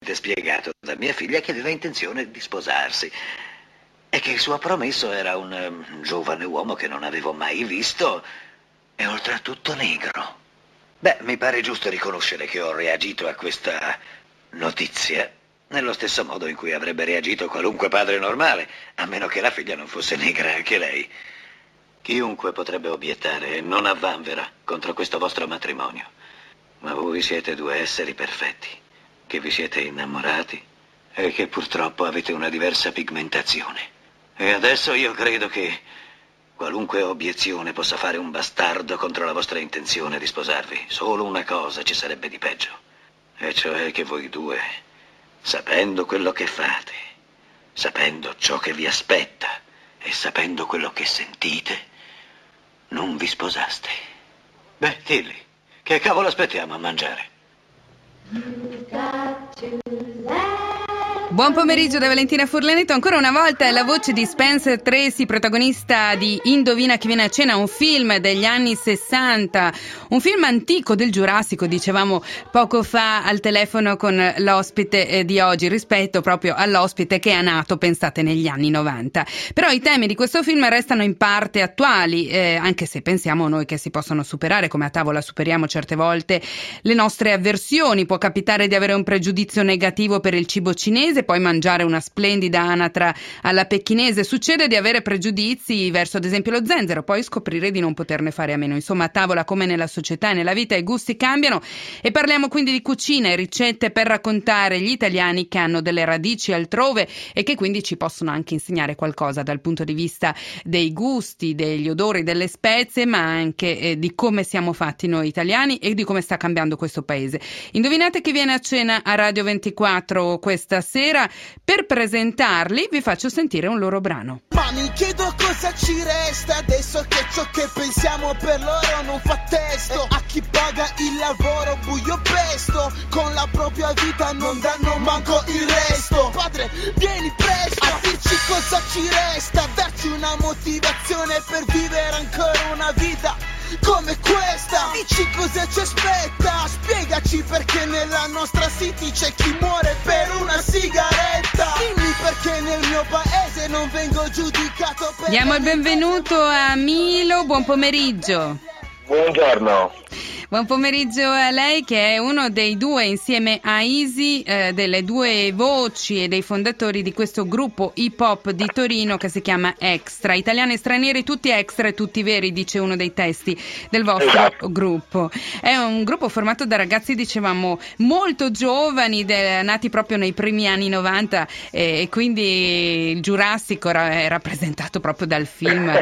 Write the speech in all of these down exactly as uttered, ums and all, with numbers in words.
spiegato da mia figlia che aveva intenzione di sposarsi e che il suo promesso era un um, giovane uomo che non avevo mai visto e oltretutto negro. Beh, mi pare giusto riconoscere che ho reagito a questa notizia nello stesso modo in cui avrebbe reagito qualunque padre normale, a meno che la figlia non fosse negra anche lei. Chiunque potrebbe obiettare, non avvanvera, contro questo vostro matrimonio. Ma voi siete due esseri perfetti, che vi siete innamorati e che purtroppo avete una diversa pigmentazione. E adesso io credo che qualunque obiezione possa fare un bastardo contro la vostra intenzione di sposarvi. Solo una cosa ci sarebbe di peggio, e cioè che voi due, sapendo quello che fate, sapendo ciò che vi aspetta e sapendo quello che sentite, non vi sposaste. Beh, Tilly, che cavolo aspettiamo a mangiare? Buon pomeriggio da Valentina Furlanetto. Ancora una volta è la voce di Spencer Tracy, protagonista di Indovina chi viene a cena, un film degli anni sessanta, un film antico del Giurassico, dicevamo poco fa al telefono con l'ospite di oggi, rispetto proprio all'ospite che è nato, pensate, negli anni novanta. Però i temi di questo film restano in parte attuali, eh, anche se pensiamo noi che si possono superare, come a tavola superiamo certe volte le nostre avversioni. Può capitare di avere un pregiudizio negativo per il cibo cinese, poi mangiare una splendida anatra alla pechinese. Succede di avere pregiudizi verso ad esempio lo zenzero, poi scoprire di non poterne fare a meno. Insomma, a tavola come nella società e nella vita i gusti cambiano, e parliamo quindi di cucina e ricette per raccontare gli italiani che hanno delle radici altrove e che quindi ci possono anche insegnare qualcosa dal punto di vista dei gusti, degli odori, delle spezie, ma anche eh, di come siamo fatti noi italiani e di come sta cambiando questo paese. Indovinate chi viene a cena a Radio ventiquattro questa sera? Per presentarli vi faccio sentire un loro brano. Ma mi chiedo cosa ci resta adesso che ciò che pensiamo per loro non fa testo. A chi paga il lavoro buio pesto, con la propria vita non danno manco il resto. Padre, vieni presto a dirci cosa ci resta, darci una motivazione per vivere ancora una vita come questa. Dici cosa ci aspetta, spiegaci perché nella nostra city c'è chi muore per una sigaretta. Dimmi perché nel mio paese non vengo giudicato per... Diamo il benvenuto a Milo, buon pomeriggio. Buongiorno. Buon pomeriggio a lei, che è uno dei due, insieme a Easy, eh, delle due voci e dei fondatori di questo gruppo hip hop di Torino che si chiama Extra. Italiani e stranieri, tutti extra e tutti veri, dice uno dei testi del vostro esatto. gruppo. È un gruppo formato da ragazzi, dicevamo, molto giovani, de- nati proprio nei primi anni novanta, e, e quindi il Giurassico ra- è rappresentato proprio dal film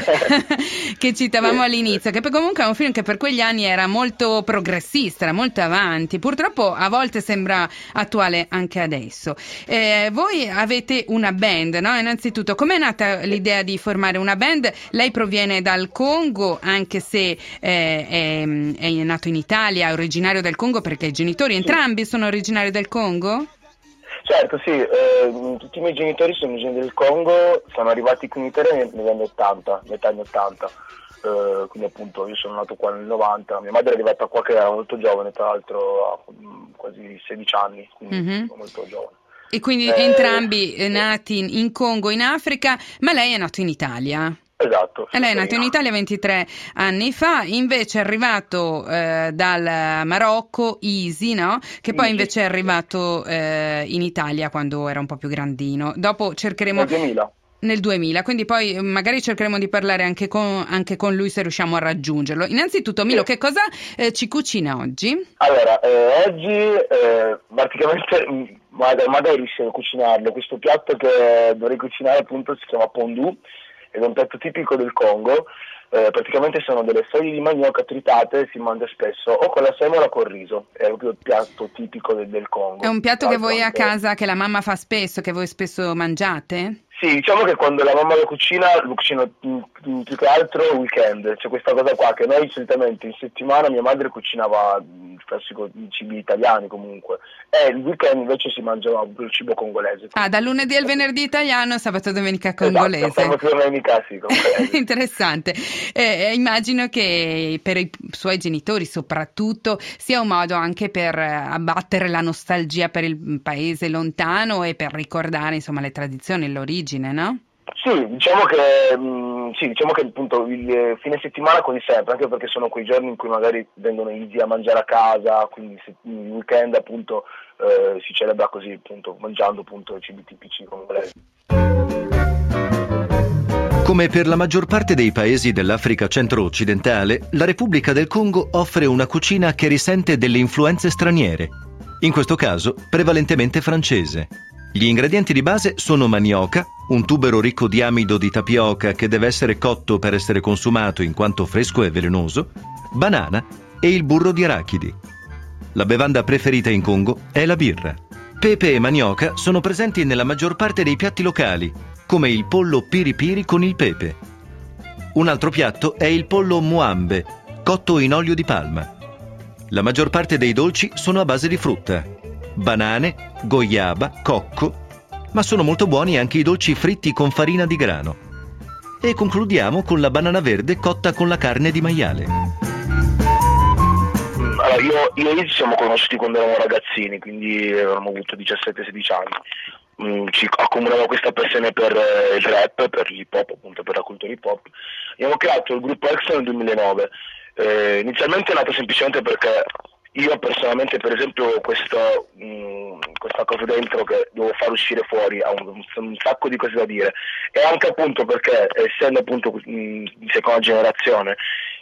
che citavamo all'inizio, che poi comunque è un film che per quegli anni era molto progressista, era molto avanti, purtroppo a volte sembra attuale anche adesso. Eh, voi avete una band, no? Innanzitutto, com'è nata l'idea di formare una band? Lei proviene dal Congo, anche se eh, è, è nato in Italia, è originario del Congo perché i genitori entrambi sono originari del Congo? Certo, sì, eh, tutti i miei genitori sono originari del Congo, sono arrivati qui in Italia negli anni ottanta, metà anni ottanta. Uh, quindi appunto io sono nato qua nel novanta, mia madre è arrivata qua che era molto giovane, tra l'altro a um, quasi sedici anni, quindi mm-hmm. molto giovane. E quindi eh, entrambi eh, nati in, in Congo, in Africa, ma lei è nato in Italia? Esatto. E lei è nato in Italia ventitré anni fa, invece è arrivato eh, dal Marocco, Easy, no? Che poi invece è arrivato eh, in Italia quando era un po' più grandino. Dopo cercheremo... Nel duemila. Nel duemila, quindi poi magari cercheremo di parlare anche con, anche con lui se riusciamo a raggiungerlo. Innanzitutto, Milo, che cosa eh, ci cucina oggi? Allora, eh, oggi eh, praticamente madre, madre riesce a cucinarlo. Questo piatto che dovrei cucinare appunto si chiama pondu, ed è un piatto tipico del Congo. Eh, praticamente sono delle foglie di manioca tritate, si mangia spesso o con la semola o col riso, è proprio il piatto tipico del, del Congo. È un piatto che voi a casa, che la mamma fa spesso, che voi spesso mangiate? Sì, diciamo che quando la mamma lo cucina, lo cucino più, più che altro weekend, c'è questa cosa qua che noi solitamente in settimana mia madre cucinava il classico cibi italiani comunque, e il weekend invece si mangiava il cibo congolese. Ah, dal lunedì al venerdì italiano, sabato e domenica congolese. Esatto, sabato e domenica sì, congolese. Interessante. Eh, immagino che per i suoi genitori soprattutto sia un modo anche per abbattere la nostalgia per il paese lontano e per ricordare insomma le tradizioni, l'origine, no? Sì, diciamo che mh, sì, diciamo che appunto il fine settimana quasi sempre, anche perché sono quei giorni in cui magari vengono i zii a mangiare a casa, quindi se, il weekend appunto eh, si celebra così, appunto mangiando appunto i cibi tipici congolesi. Come per la maggior parte dei paesi dell'Africa centro-occidentale, la Repubblica del Congo offre una cucina che risente delle influenze straniere, in questo caso prevalentemente francese. Gli ingredienti di base sono manioca, un tubero ricco di amido di tapioca che deve essere cotto per essere consumato in quanto fresco e velenoso, banana e il burro di arachidi. La bevanda preferita in Congo è la birra. Pepe e manioca sono presenti nella maggior parte dei piatti locali, come il pollo piri piri con il pepe. Un altro piatto è il pollo muambe, cotto in olio di palma. La maggior parte dei dolci sono a base di frutta. Banane, goiaba, cocco, ma sono molto buoni anche i dolci fritti con farina di grano. E concludiamo con la banana verde cotta con la carne di maiale. Allora, io, io e Izzy ci siamo conosciuti quando eravamo ragazzini, quindi avevamo avuto diciassette sedici anni. Mm, ci accomunava questa passione per eh, il rap, per l'hip hop, appunto per la cultura hip hop. Abbiamo creato il gruppo Extra nel duemilanove. Eh, inizialmente è nato semplicemente perché io personalmente, per esempio, questo, mh, questa cosa dentro che devo far uscire fuori ha un, un sacco di cose da dire, e anche appunto perché essendo appunto mh, di seconda generazione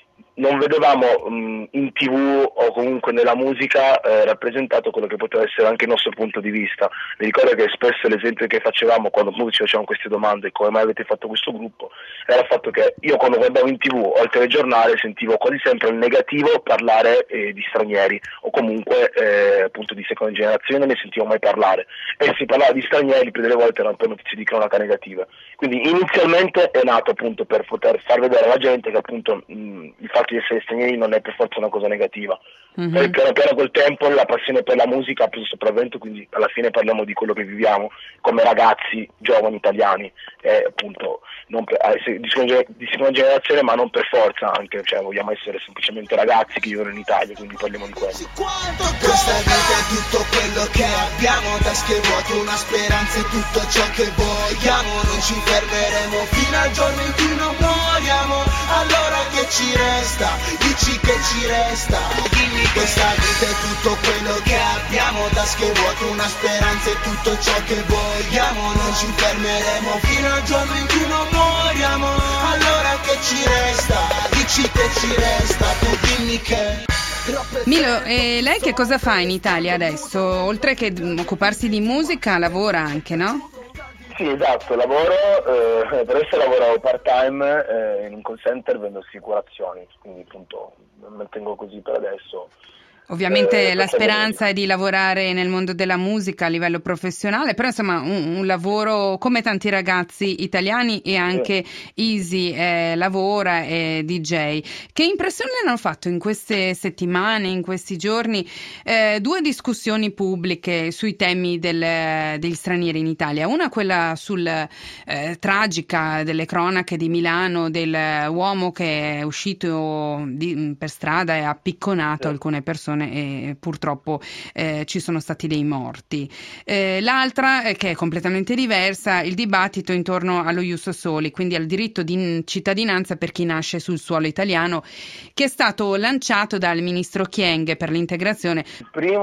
non vedevamo mh, in tv o comunque nella musica eh, rappresentato quello che poteva essere anche il nostro punto di vista. Mi ricordo che spesso l'esempio che facevamo quando appunto ci facevamo queste domande, come mai avete fatto questo gruppo, era il fatto che io quando guardavo in tv o al telegiornale sentivo quasi sempre il negativo parlare eh, di stranieri o comunque eh, appunto di seconda generazione, non ne sentivo mai parlare, e si parlava di stranieri più delle volte erano per notizie di cronaca negative. Quindi inizialmente è nato appunto per poter far vedere alla gente che appunto mh, il fatto di essere stranieri non è per forza una cosa negativa. Mm-hmm. Poi piano piano col tempo la passione per la musica ha preso sopravvento, quindi alla fine parliamo di quello che viviamo come ragazzi giovani italiani, e appunto non per, eh, di, seconda, di seconda generazione, ma non per forza, anche cioè, vogliamo essere semplicemente ragazzi che vivono in Italia, quindi parliamo di questo. Questa vita è tutto quello che abbiamo, tasche vuote, una speranza e tutto ciò che vogliamo, non ci fermeremo fino al giorno in cui non moriamo. Allora che ci resta? Dici che ci resta? Dimmi. Questa vita è tutto quello che abbiamo, tasche vuote, una speranza e tutto ciò che vogliamo, non ci fermeremo fino al giorno in cui non moriamo. Allora che ci resta? Dici che ci resta? Tu dimmi che... Milo, e lei che cosa fa in Italia adesso? Oltre che occuparsi di musica, lavora anche, no? Sì, esatto, lavoro, eh, per adesso lavoro part time eh, in un call center, vendo assicurazioni, quindi appunto mi mantengo così per adesso. Ovviamente eh, la speranza è di lavorare nel mondo della musica a livello professionale, però insomma un, un lavoro come tanti ragazzi italiani, e anche sì. Izzy eh, lavora, è D J. Che impressione le hanno fatto in queste settimane, in questi giorni, eh, due discussioni pubbliche sui temi del, degli stranieri in Italia? Una quella sul eh, tragica delle cronache di Milano dell'uomo che è uscito di, per strada e ha picconato sì. alcune persone, e purtroppo eh, ci sono stati dei morti. Eh, l'altra, eh, che è completamente diversa, il dibattito intorno allo ius soli, quindi al diritto di cittadinanza per chi nasce sul suolo italiano, che è stato lanciato dal ministro Kyenge per l'integrazione. Il primo,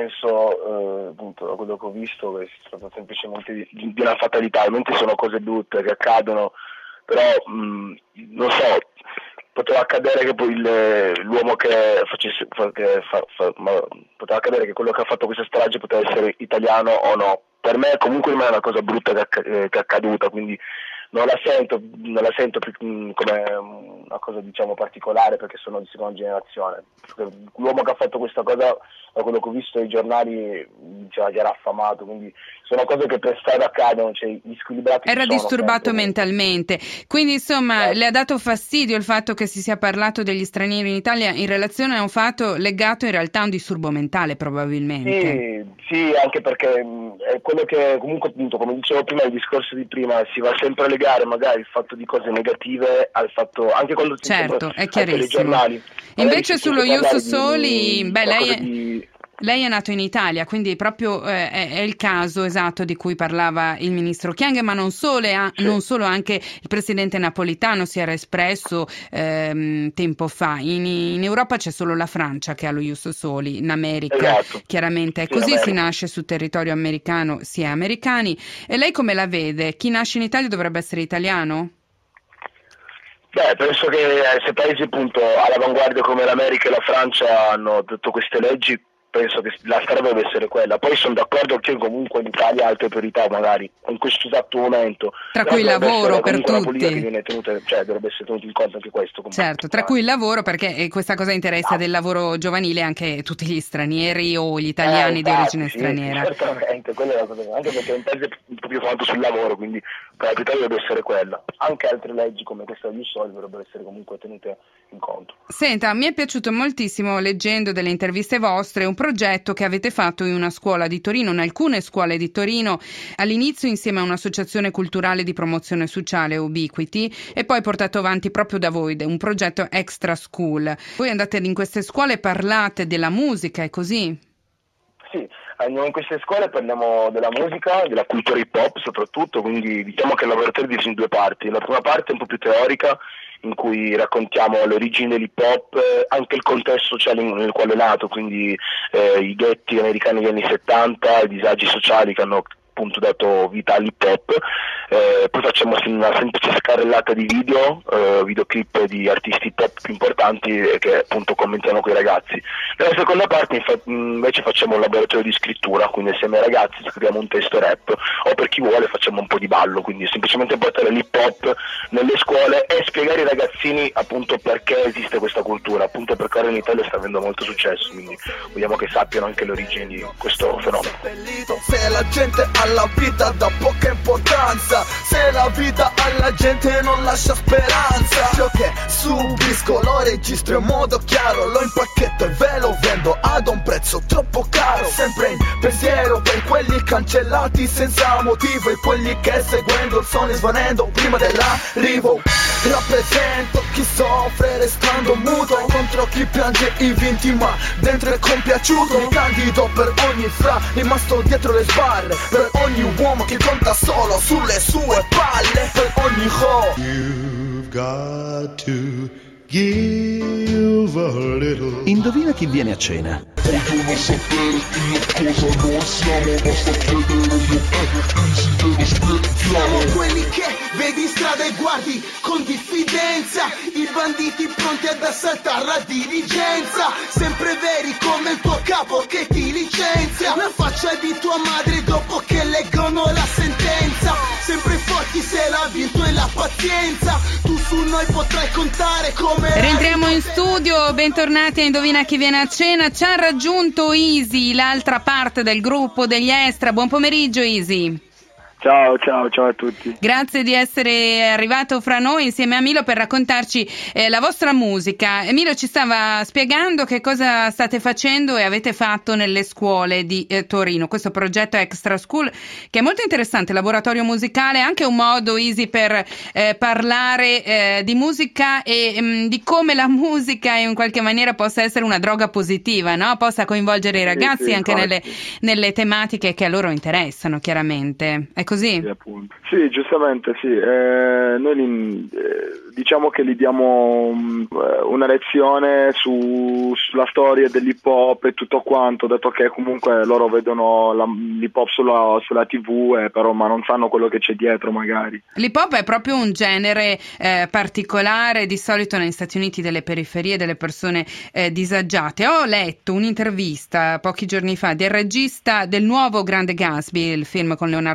penso, eh, appunto, da quello che ho visto, che è stato semplicemente di, di una fatalità. Ovviamente sono cose brutte che accadono, però mh, non so, poteva accadere che poi il, l'uomo che facesse che fa, fa, ma, poteva accadere che quello che ha fatto questa strage poteva essere italiano o no. Per me comunque non è una cosa brutta che, che è accaduta, quindi non la sento, non la sento più come una cosa diciamo particolare perché sono di seconda generazione. L'uomo che ha fatto questa cosa, da quello che ho visto nei giornali, diceva che era affamato, quindi sono cose che per strada accadono, cioè gli squilibrati era sono disturbato sempre. mentalmente, quindi insomma Eh. le ha dato fastidio il fatto che si sia parlato degli stranieri in Italia in relazione a un fatto legato in realtà a un disturbo mentale probabilmente. Sì, sì, anche perché mh, è quello che comunque appunto, come dicevo prima, il discorso di prima, si va sempre a legare magari il fatto di cose negative al fatto, anche quando si Certo, sente è ai chiarissimo. telegiornali. Invece si sullo sente Ius parlare di- Soli, di beh, lei qualcosa è, di- lei è nato in Italia, quindi proprio eh, è, è il caso esatto di cui parlava il ministro Kyenge, ma non solo, eh, Sì. non solo, anche il presidente Napolitano si era espresso ehm, tempo fa. In, in Europa c'è solo la Francia che ha lo Ius Soli, in America Esatto. chiaramente è Sì, in così, si America. nasce sul territorio americano, si è americani. E lei come la vede? Chi nasce in Italia dovrebbe essere italiano? Beh, penso che eh, se paesi appunto all'avanguardia come l'America e la Francia hanno tutte queste leggi, penso che la strada deve essere quella. Poi sono d'accordo che comunque l'Italia ha altre priorità magari in questo esatto momento. Tra Però cui il dovrebbe lavoro essere per comunque una politica tutti. che viene tenuta, cioè dovrebbe essere tenuto in conto anche questo comunque. Certo, tra cui il lavoro, perché eh, questa cosa interessa del lavoro giovanile anche tutti gli stranieri o gli italiani Eh, di infatti, origine sì, straniera. sì, certamente, quella è la cosa, anche perché è un paese un po' più fatto sul lavoro, quindi la priorità dovrebbe essere quella. Anche altre leggi come questa degli soldi dovrebbero essere comunque tenute in conto. Senta, mi è piaciuto moltissimo leggendo delle interviste vostre un progetto che avete fatto in una scuola di Torino, in alcune scuole di Torino, all'inizio insieme a un'associazione culturale di promozione sociale, Ubiquity, e poi portato avanti proprio da voi, un progetto Extra School. Voi andate in queste scuole e parlate della musica, è così? Sì, andiamo in queste scuole, parliamo della musica, della cultura hip hop soprattutto, quindi diciamo che il laboratorio è diviso in due parti. La prima parte è un po' più teorica, in cui raccontiamo le origini dell'hip hop, eh, anche il contesto sociale nel quale è nato, quindi eh, i ghetti americani degli anni settanta, i disagi sociali che hanno appunto dato vita all'hip hop. Eh, poi facciamo una semplice scarrellata di video, eh, videoclip di artisti hip hop più importanti eh, che appunto commentiamo con i ragazzi. Nella seconda parte infa- invece facciamo un laboratorio di scrittura, quindi assieme ai ragazzi scriviamo un testo rap, o per chi vuole facciamo un po' di ballo, quindi semplicemente portare l'hip hop nelle scuole e spiegare ai ragazzini appunto perché esiste questa cultura, appunto perché ora in Italia sta avendo molto successo, quindi vogliamo che sappiano anche le origini di questo fenomeno. Se la gente alla vita dà poca importanza, se la vita alla gente non lascia speranza, ciò che subisco lo registro in modo chiaro, lo impacchetto e ve lo vendo ad un prezzo troppo caro, sempre in pensiero per quelli cancellati senza motivo e quelli che seguendo il sole svanendo prima dell'arrivo. Rappresento chi soffre restando muto contro chi piange i vinti ma dentro è compiaciuto. Mi candido per ogni fra rimasto dietro le sbarre, per ogni uomo che conta solo sulle sue palle, per ogni ho. You've got to give a little. Indovina chi viene a cena. Vogliono sapere io cosa non siamo, basta chiedere io e easy te lo spieghiamo. Quelli che vedi in strada e guardi con diffidenza, i banditi pronti ad assaltare la dirigenza, sempre veri come il tuo capo che ti licenzia, la faccia di tua madre dopo che leggono la sentenza, sempre forti se l'ha vinto e la pazienza, tu su noi potrai contare come. Rientriamo in studio, bentornati a Indovina chi viene a cena. Ci ha raggiunto Easy, l'altra parte del gruppo degli Extra. Buon pomeriggio Easy. Ciao, ciao, ciao a tutti. Grazie di essere arrivato fra noi insieme a Milo per raccontarci eh, la vostra musica. E Milo ci stava spiegando che cosa state facendo e avete fatto nelle scuole di eh, Torino, questo progetto Extra School che è molto interessante, laboratorio musicale, anche un modo Easy per eh, parlare eh, di musica e mh, di come la musica in qualche maniera possa essere una droga positiva, no? Possa coinvolgere i ragazzi sì, anche nelle, infatti. nelle tematiche che a loro interessano, chiaramente. È così? Sì, appunto. Sì, giustamente sì. Eh, noi li, eh, diciamo che gli diamo um, una lezione su, sulla storia dell'hip hop e tutto quanto, dato che comunque loro vedono la, l'hip hop sulla, sulla tivù, eh, però ma non sanno quello che c'è dietro magari. L'hip hop è proprio un genere eh, particolare, di solito negli Stati Uniti delle periferie, delle persone eh, disagiate. Ho letto un'intervista pochi giorni fa del regista del nuovo Grande Gatsby, il film con Leonardo DiCaprio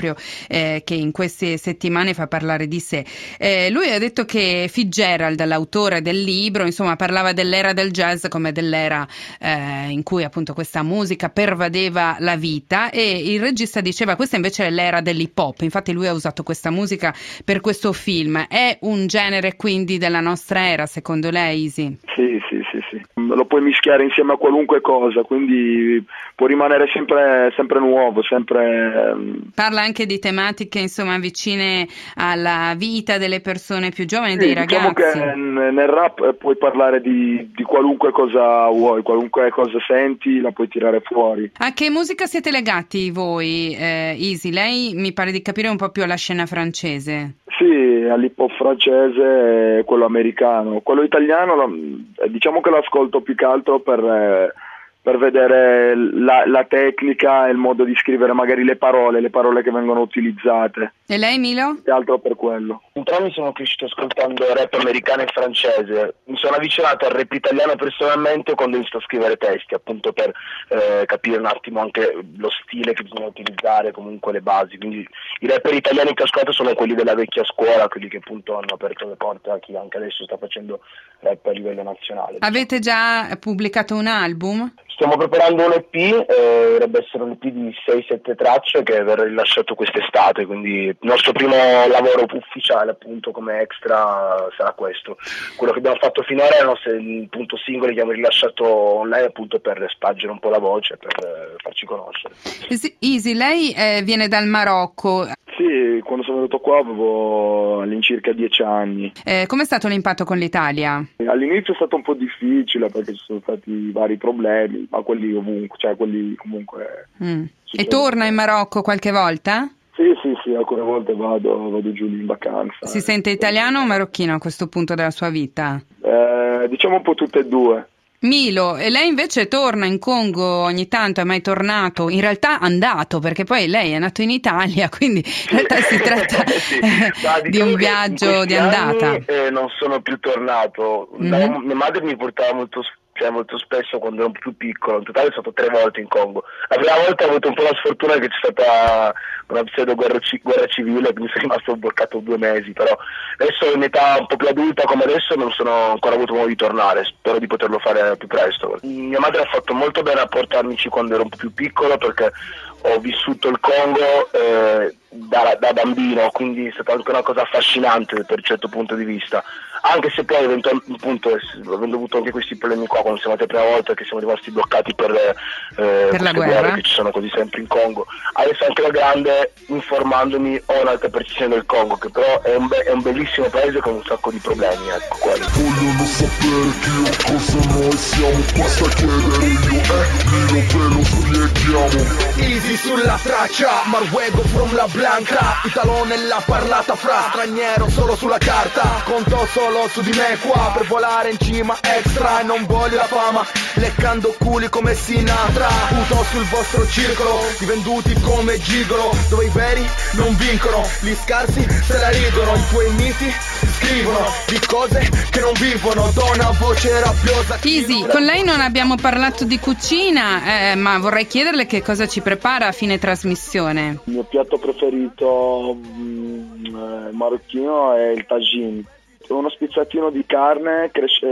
proprio eh, che in queste settimane fa parlare di sé. Eh, lui ha detto che Fitzgerald, l'autore del libro, insomma, parlava dell'era del jazz come dell'era eh, in cui appunto questa musica pervadeva la vita, e il regista diceva questa invece è l'era dell'hip hop. Infatti lui ha usato questa musica per questo film. È un genere quindi della nostra era, secondo lei, Easy? Sì, sì, sì, sì. Lo puoi mischiare insieme a qualunque cosa, quindi può rimanere sempre, sempre nuovo, sempre... Parla anche di tematiche, insomma, vicine alla vita delle persone più giovani, sì, dei diciamo ragazzi. Che nel rap puoi parlare di, di qualunque cosa vuoi, qualunque cosa senti la puoi tirare fuori. A che musica siete legati voi, eh, Easy? Lei mi pare di capire un po' più alla scena francese. Sì, all'hip hop francese e quello americano. Quello italiano diciamo che l'ascolto più che altro per, per vedere la, la tecnica e il modo di scrivere, magari le parole, le parole che vengono utilizzate. E lei, Milo? Più che altro per quello. Entrambi sono cresciuto ascoltando rap americano e francese. Mi sono avvicinato al rap italiano personalmente quando ho iniziato a scrivere testi, appunto per eh, capire un attimo anche lo stile che bisogna utilizzare, comunque le basi. Quindi i rapper italiani che ho ascoltato sono quelli della vecchia scuola, quelli che appunto hanno aperto le porte a chi anche adesso sta facendo rap a livello nazionale. Avete già pubblicato un album? Stiamo preparando un E P, eh, dovrebbe essere un E P di sei sette tracce che verrà rilasciato quest'estate, quindi il nostro primo lavoro ufficiale appunto come extra sarà questo. Quello che abbiamo fatto finora è i nostri appunto singoli che abbiamo rilasciato online appunto per spargere un po' la voce, per eh, farci conoscere. Easy, lei eh, viene dal Marocco. Sì, quando sono venuto qua avevo all'incirca dieci anni. Eh, com'è stato l'impatto con l'Italia? All'inizio è stato un po' difficile perché ci sono stati vari problemi, ma quelli ovunque, cioè quelli comunque... Mm. E torna in Marocco qualche volta? Sì, sì, sì, alcune volte vado, vado giù in vacanza. Si sente italiano o marocchino a questo punto della sua vita? Eh, diciamo un po' tutte e due. Milo, e lei invece torna in Congo ogni tanto, è mai tornato? In realtà andato, perché poi lei è nato in Italia, quindi in realtà si tratta sì. Ma, di un viaggio di andata. Anni, eh, non sono più tornato. Mm-hmm. Mia madre mi portava molto cioè molto spesso quando ero più piccolo, in totale sono stato tre volte in Congo. La prima volta ho avuto un po' la sfortuna che c'è stata una pseudo guerra, guerra civile, quindi sono rimasto bloccato due mesi, però adesso in età un po' più adulta come adesso non sono ancora avuto modo di tornare, spero di poterlo fare più presto. Mia madre ha fatto molto bene a portarmici quando ero un po' più piccolo perché ho vissuto il Congo eh, da, da bambino, quindi è stata anche una cosa affascinante per un certo punto di vista, anche se poi eventualmente appunto avendo avuto anche questi problemi qua quando siamo andati la prima volta che siamo rimasti bloccati per, eh, per la guerra che ci sono così sempre in Congo, adesso anche da grande informandomi ho un'altra percezione del Congo che però è un, be- è un bellissimo paese con un sacco di problemi, ecco quello. Vogliono sapere che cosa noi siamo, basta chiedere io e ve lo spieghiamo. Easy sulla traccia, Marwego from la Blanca, Italo nella parlata fra straniero solo sulla carta, conto solo su di me qua per volare in cima extra e non voglio la fama, leccando culi come Sinatra, puto sul vostro circolo, di venduti come gigolo, dove i veri non vincono, gli scarsi se la ridono, i tuoi miti scrivono di cose che non vivono, do una voce rabbiosa. Easy, con lei non abbiamo parlato di cucina, eh, ma vorrei chiederle che cosa ci prepara a fine trasmissione. Il mio piatto preferito mh, eh, marocchino è il tagine, è uno spizzatino di carne cresce,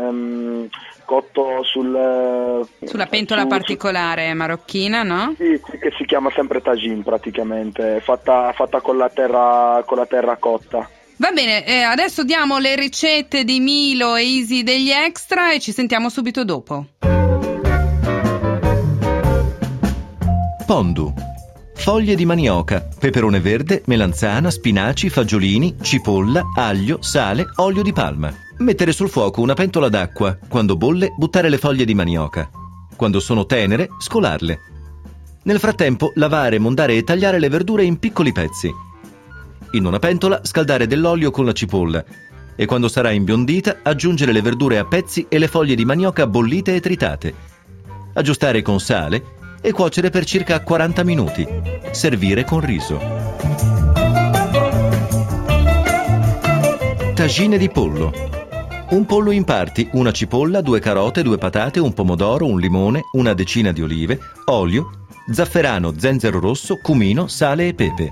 mh, cotto sul sulla pentola su, particolare marocchina, no? Sì, che si chiama sempre tagine praticamente, fatta, fatta con la terra con la terra cotta. Va bene, eh, adesso diamo le ricette di Milo e Easy degli extra e ci sentiamo subito dopo. Pondu. Foglie di manioca, peperone verde, melanzana, spinaci, fagiolini, cipolla, aglio, sale, olio di palma. Mettere sul fuoco una pentola d'acqua. Quando bolle, buttare le foglie di manioca. Quando sono tenere, scolarle. Nel frattempo, lavare, mondare e tagliare le verdure in piccoli pezzi. In una pentola, scaldare dell'olio con la cipolla. E quando sarà imbiondita, aggiungere le verdure a pezzi e le foglie di manioca bollite e tritate. Aggiustare con sale e cuocere per circa quaranta minuti. Servire con riso. Tagine di pollo. Un pollo in parti, una cipolla, due carote, due patate, un pomodoro, un limone, una decina di olive, olio, zafferano, zenzero rosso, cumino, sale e pepe.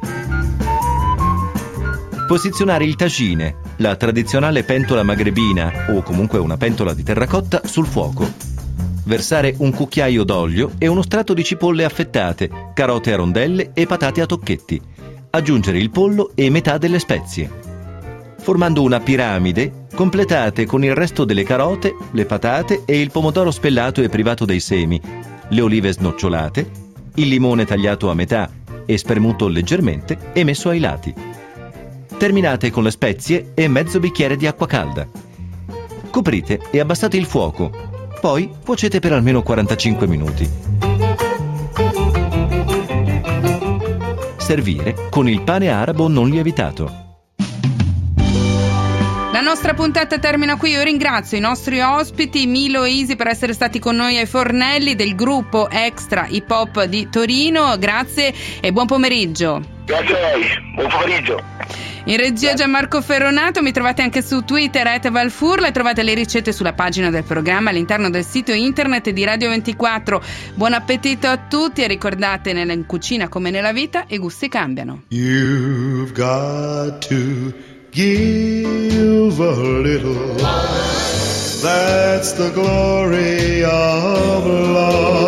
Posizionare il tagine, la tradizionale pentola magrebina o comunque una pentola di terracotta, sul fuoco. Versare un cucchiaio d'olio e uno strato di cipolle affettate, carote a rondelle e patate a tocchetti. Aggiungere il pollo e metà delle spezie. Formando una piramide, completate con il resto delle carote, le patate e il pomodoro spellato e privato dei semi, le olive snocciolate, il limone tagliato a metà e spremuto leggermente e messo ai lati. Terminate con le spezie e mezzo bicchiere di acqua calda. Coprite e abbassate il fuoco. Poi cuocete per almeno quarantacinque minuti. Servire con il pane arabo non lievitato. La nostra puntata termina qui. Io ringrazio i nostri ospiti Milo e Isi per essere stati con noi ai fornelli del gruppo Extra Hip Hop di Torino. Grazie e buon pomeriggio. Grazie a voi, buon pomeriggio. In regia Gianmarco Ferronato. Mi trovate anche su Twitter at Valfurla e trovate le ricette sulla pagina del programma all'interno del sito internet di Radio ventiquattro. Buon appetito a tutti e ricordate, nella in cucina come nella vita i gusti cambiano. You've got to give a little. That's the glory of love.